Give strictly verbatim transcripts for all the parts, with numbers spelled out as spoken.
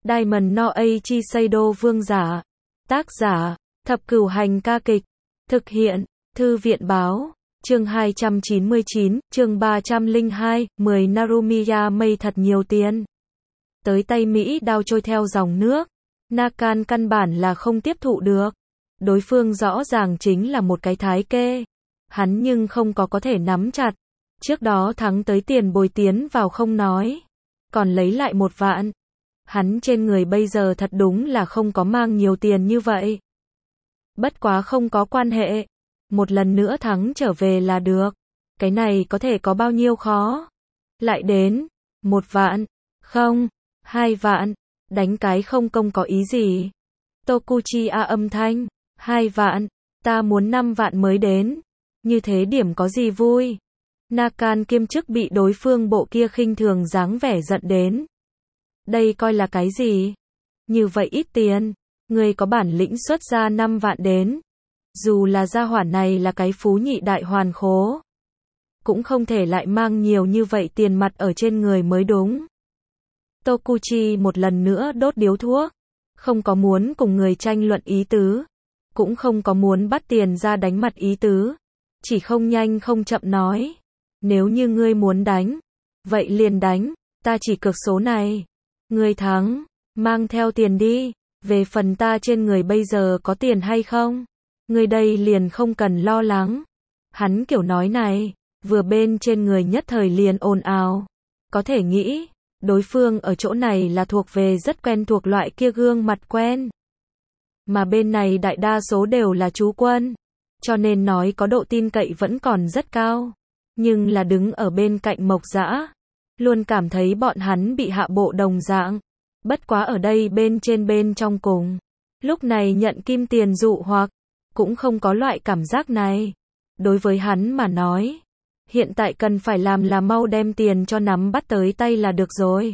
Diamond no Eiichi Seido Vương giả. Tác giả, Thập Cửu Hành ca kịch. Thực hiện, Thư viện báo. Chương hai trăm chín mươi chín, chương ba trăm lẻ hai, mười Narumiya mây thật nhiều tiền. Tới tay Mỹ đao trôi theo dòng nước. Nakan căn bản là không tiếp thụ được. Đối phương rõ ràng chính là một cái thái kê. Hắn nhưng không có có thể nắm chặt. Trước đó thắng tới tiền bồi tiến vào không nói. Còn lấy lại một vạn. Hắn trên người bây giờ thật đúng là không có mang nhiều tiền như vậy. Bất quá không có quan hệ. Một lần nữa thắng trở về là được. Cái này có thể có bao nhiêu khó. Lại đến. Một vạn. Không. Hai vạn. Đánh cái không công có ý gì. Tokuchiya âm thanh. Hai vạn. Ta muốn năm vạn mới đến. Như thế điểm có gì vui. Nakan kiêm chức bị đối phương bộ kia khinh thường dáng vẻ giận đến. Đây coi là cái gì? Như vậy ít tiền. Người có bản lĩnh xuất ra năm vạn đến. Dù là gia hỏa này là cái phú nhị đại hoàn khố. Cũng không thể lại mang nhiều như vậy tiền mặt ở trên người mới đúng. Tokuchi một lần nữa đốt điếu thuốc. Không có muốn cùng người tranh luận ý tứ. Cũng không có muốn bắt tiền ra đánh mặt ý tứ. Chỉ không nhanh không chậm nói. Nếu như ngươi muốn đánh. Vậy liền đánh. Ta chỉ cược số này. Ngươi thắng. Mang theo tiền đi. Về phần ta trên người bây giờ có tiền hay không? Ngươi đây liền không cần lo lắng. Hắn kiểu nói này. Vừa bên trên người nhất thời liền ồn ào. Có thể nghĩ. Đối phương ở chỗ này là thuộc về rất quen thuộc loại kia gương mặt quen. Mà bên này đại đa số đều là chú quân. Cho nên nói có độ tin cậy vẫn còn rất cao. Nhưng là đứng ở bên cạnh Mộc Dã. Luôn cảm thấy bọn hắn bị hạ bộ đồng dạng. Bất quá ở đây bên trên bên trong cùng. Lúc này nhận kim tiền dụ hoặc. Cũng không có loại cảm giác này. Đối với hắn mà nói. Hiện tại cần phải làm là mau đem tiền cho nắm bắt tới tay là được rồi.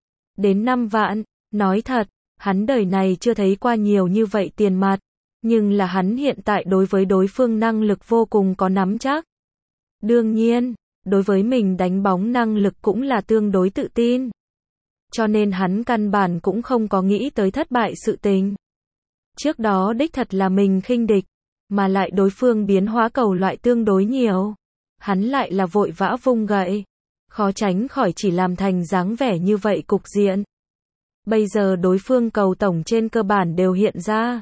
Đến năm vạn. Nói thật. Hắn đời này chưa thấy qua nhiều như vậy tiền mặt. Nhưng là hắn hiện tại đối với đối phương năng lực vô cùng có nắm chắc. Đương nhiên, đối với mình đánh bóng năng lực cũng là tương đối tự tin. Cho nên hắn căn bản cũng không có nghĩ tới thất bại sự tình. Trước đó đích thật là mình khinh địch, mà lại đối phương biến hóa cầu loại tương đối nhiều. Hắn lại là vội vã vung gậy. Khó tránh khỏi chỉ làm thành dáng vẻ như vậy cục diện. Bây giờ đối phương cầu tổng trên cơ bản đều hiện ra.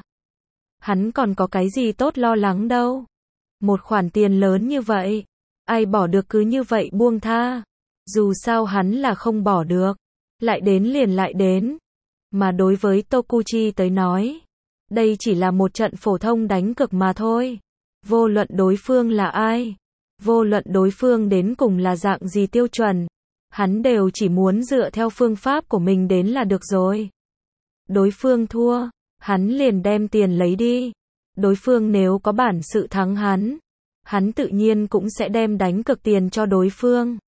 Hắn còn có cái gì tốt lo lắng đâu. Một khoản tiền lớn như vậy. Ai bỏ được cứ như vậy buông tha. Dù sao hắn là không bỏ được. Lại đến liền lại đến. Mà đối với Tokuchi tới nói. Đây chỉ là một trận phổ thông đánh cược mà thôi. Vô luận đối phương là ai. Vô luận đối phương đến cùng là dạng gì tiêu chuẩn. Hắn đều chỉ muốn dựa theo phương pháp của mình đến là được rồi. Đối phương thua. Hắn liền đem tiền lấy đi. Đối phương nếu có bản sự thắng hắn. Hắn tự nhiên cũng sẽ đem đánh cược tiền cho đối phương.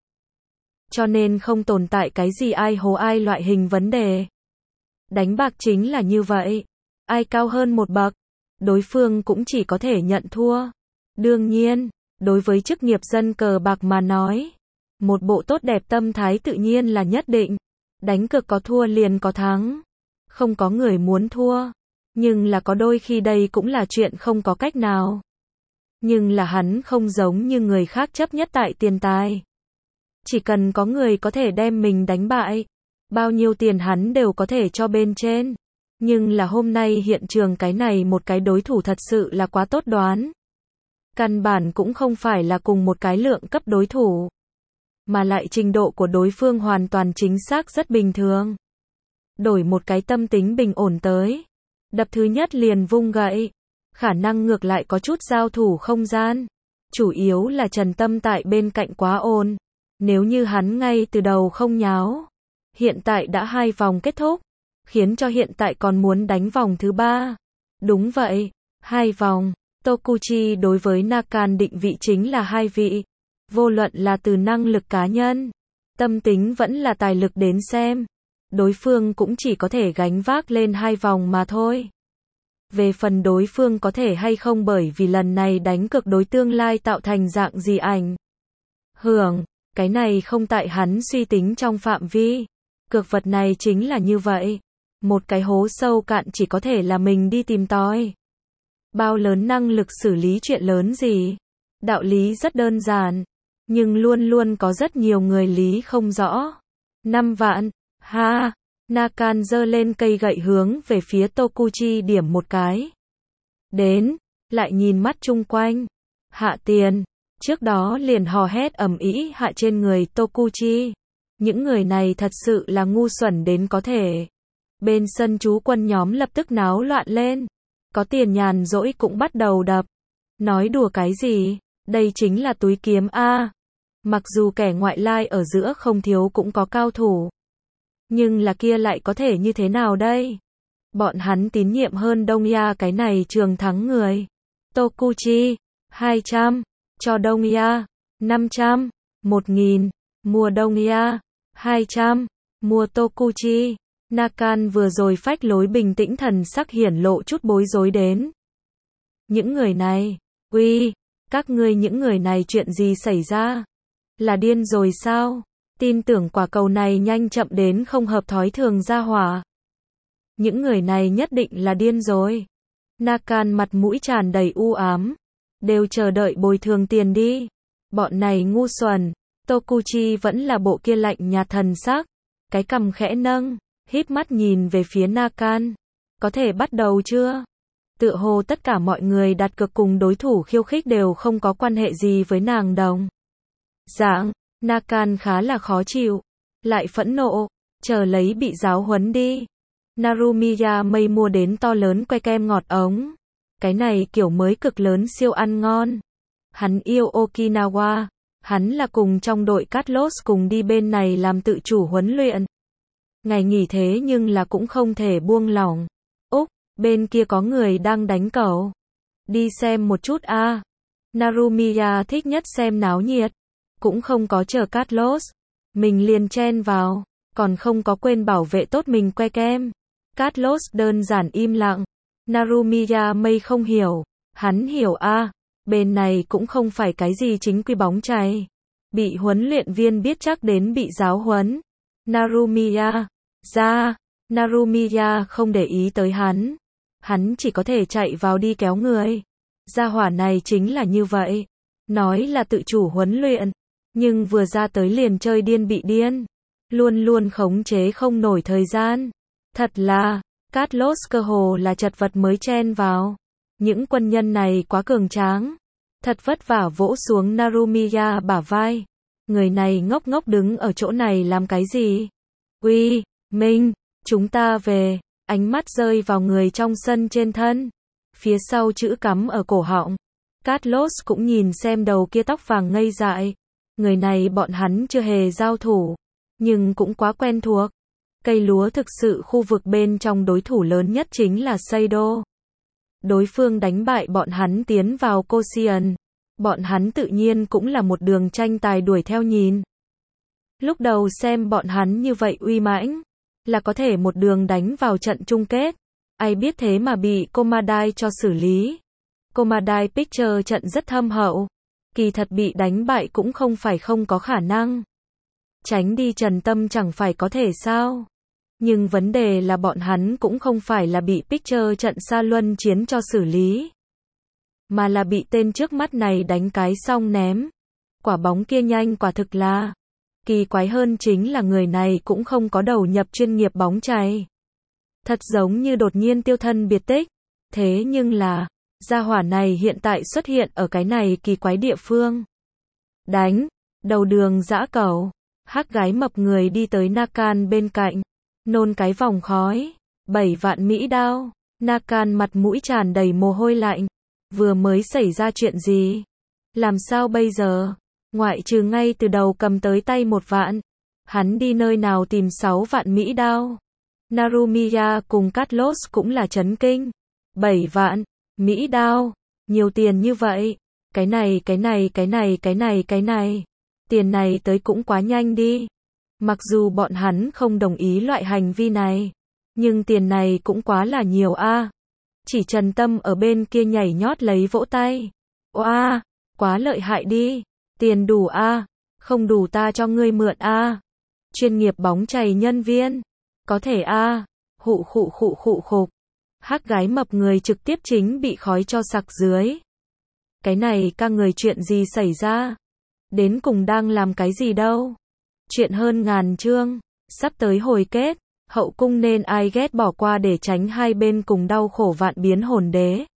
Cho nên không tồn tại cái gì ai hố ai loại hình vấn đề. Đánh bạc chính là như vậy. Ai cao hơn một bậc. Đối phương cũng chỉ có thể nhận thua. Đương nhiên, đối với chức nghiệp dân cờ bạc mà nói. Một bộ tốt đẹp tâm thái tự nhiên là nhất định. Đánh cược có thua liền có thắng. Không có người muốn thua. Nhưng là có đôi khi đây cũng là chuyện không có cách nào. Nhưng là hắn không giống như người khác chấp nhất tại tiền tài. Chỉ cần có người có thể đem mình đánh bại. Bao nhiêu tiền hắn đều có thể cho bên trên. Nhưng là hôm nay hiện trường cái này một cái đối thủ thật sự là quá tốt đoán. Căn bản cũng không phải là cùng một cái lượng cấp đối thủ. Mà lại trình độ của đối phương hoàn toàn chính xác rất bình thường. Đổi một cái tâm tính bình ổn tới. Đập thứ nhất liền vung gậy. Khả năng ngược lại có chút giao thủ không gian. Chủ yếu là Trần Tâm tại bên cạnh quá ồn. Nếu như hắn ngay từ đầu không nháo. Hiện tại đã hai vòng kết thúc. Khiến cho hiện tại còn muốn đánh vòng thứ ba. Đúng vậy. Hai vòng. Tokuchi đối với Nakan định vị chính là hai vị. Vô luận là từ năng lực cá nhân. Tâm tính vẫn là tài lực đến xem. Đối phương cũng chỉ có thể gánh vác lên hai vòng mà thôi. Về phần đối phương có thể hay không bởi vì lần này đánh cược đối tương lai tạo thành dạng gì ảnh hưởng, cái này không tại hắn suy tính trong phạm vi. Cược vật này chính là như vậy. Một cái hố sâu cạn chỉ có thể là mình đi tìm tòi. Bao lớn năng lực xử lý chuyện lớn gì? Đạo lý rất đơn giản, nhưng luôn luôn có rất nhiều người lý không rõ. Năm vạn, ha, Nakan giơ lên cây gậy hướng về phía Tokuchi điểm một cái. Đến, lại nhìn mắt chung quanh. Hạ tiền, trước đó liền hò hét ầm ĩ hạ trên người Tokuchi. Những người này thật sự là ngu xuẩn đến có thể. Bên sân chú quân nhóm lập tức náo loạn lên. Có tiền nhàn rỗi cũng bắt đầu đập. Nói đùa cái gì? Đây chính là túi kiếm A. Mặc dù kẻ ngoại lai ở giữa không thiếu cũng có cao thủ. Nhưng là kia lại có thể như thế nào đây? Bọn hắn tín nhiệm hơn Đông-ya cái này trường thắng người. Tokuchi, hai trăm, cho Đông-ya, năm trăm, một nghìn, mua Đông-ya, hai trăm, mua Tokuchi. Nakan vừa rồi phách lối bình tĩnh thần sắc hiển lộ chút bối rối đến. Những người này, uy, các ngươi những người này chuyện gì xảy ra? Là điên rồi sao? Tin tưởng quả cầu này nhanh chậm đến không hợp thói thường ra hỏa. Những người này nhất định là điên rồi. Nakan mặt mũi tràn đầy u ám. Đều chờ đợi bồi thường tiền đi. Bọn này ngu xuẩn. Tokuchi vẫn là bộ kia lạnh nhạt thần sắc. Cái cằm khẽ nâng, híp mắt nhìn về phía Nakan. Có thể bắt đầu chưa? Tựa hồ tất cả mọi người đặt cược cùng đối thủ khiêu khích đều không có quan hệ gì với nàng đồng. Dạng, Nakan khá là khó chịu. Lại phẫn nộ, chờ lấy bị giáo huấn đi. Narumiya mây mua đến to lớn que kem ngọt ống. Cái này kiểu mới cực lớn siêu ăn ngon. Hắn yêu Okinawa. Hắn là cùng trong đội Carlos cùng đi bên này làm tự chủ huấn luyện. Ngày nghỉ thế nhưng là cũng không thể buông lỏng. Úc, bên kia có người đang đánh cẩu. Đi xem một chút a. À. Narumiya thích nhất xem náo nhiệt. Cũng không có chờ Carlos. Mình liền chen vào. Còn không có quên bảo vệ tốt mình que kem. Carlos đơn giản im lặng. Narumiya mây không hiểu. Hắn hiểu a. À. Bên này cũng không phải cái gì chính quy bóng chày. Bị huấn luyện viên biết chắc đến bị giáo huấn. Narumiya, ra, Narumiya không để ý tới hắn. Hắn chỉ có thể chạy vào đi kéo người. Gia hỏa này chính là như vậy. Nói là tự chủ huấn luyện. Nhưng vừa ra tới liền chơi điên bị điên. Luôn luôn khống chế không nổi thời gian. Thật là, Carlos cơ hồ là chật vật mới chen vào. Những quân nhân này quá cường tráng. Thật vất vả vỗ xuống Narumiya bả vai. Người này ngốc ngốc đứng ở chỗ này làm cái gì? Uy, Minh, chúng ta về. Ánh mắt rơi vào người trong sân trên thân. Phía sau chữ cắm ở cổ họng. Carlos cũng nhìn xem đầu kia tóc vàng ngây dại. Người này bọn hắn chưa hề giao thủ. Nhưng cũng quá quen thuộc. Cây lúa thực sự khu vực bên trong đối thủ lớn nhất chính là Seido. Đối phương đánh bại bọn hắn tiến vào Koshien. Bọn hắn tự nhiên cũng là một đường tranh tài đuổi theo nhìn. Lúc đầu xem bọn hắn như vậy uy mãnh, là có thể một đường đánh vào trận chung kết. Ai biết thế mà bị Komadai cho xử lý. Komadai Picture trận rất thâm hậu. Kỳ thật bị đánh bại cũng không phải không có khả năng. Tránh đi Trần Tâm chẳng phải có thể sao. Nhưng vấn đề là bọn hắn cũng không phải là bị Picture trận Sa Luân chiến cho xử lý. Mà là bị tên trước mắt này đánh cái xong ném. Quả bóng kia nhanh quả thực là. Kỳ quái hơn chính là người này cũng không có đầu nhập chuyên nghiệp bóng chày. Thật giống như đột nhiên tiêu thân biệt tích. Thế nhưng là, gia hỏa này hiện tại xuất hiện ở cái này kỳ quái địa phương. Đánh, đầu đường dã cẩu. Hắc gái mập người đi tới Nakan bên cạnh. Nôn cái vòng khói. Bảy vạn Mỹ đao. Nakan mặt mũi tràn đầy mồ hôi lạnh. Vừa mới xảy ra chuyện gì? Làm sao bây giờ? Ngoại trừ ngay từ đầu cầm tới tay một vạn. Hắn đi nơi nào tìm sáu vạn Mỹ đao? Narumiya cùng Carlos cũng là chấn kinh. Bảy vạn Mỹ đao. Nhiều tiền như vậy. Cái này, cái này, cái này, cái này, cái này. Tiền này tới cũng quá nhanh đi. Mặc dù bọn hắn không đồng ý loại hành vi này. Nhưng tiền này cũng quá là nhiều a. À. Chỉ Trần Tâm ở bên kia nhảy nhót lấy vỗ tay. Oa, à, quá lợi hại đi. Tiền đủ a, à. Không đủ ta cho ngươi mượn a. À. Chuyên nghiệp bóng chày nhân viên. Có thể a. À. Hụ khụ khụ khụ khục. Hắc gái mập người trực tiếp chính bị khói cho sặc dưới. Cái này ca người chuyện gì xảy ra? Đến cùng đang làm cái gì đâu? Chuyện hơn ngàn chương, sắp tới hồi kết, hậu cung nên ai ghét bỏ qua để tránh hai bên cùng đau khổ vạn biến hồn đế.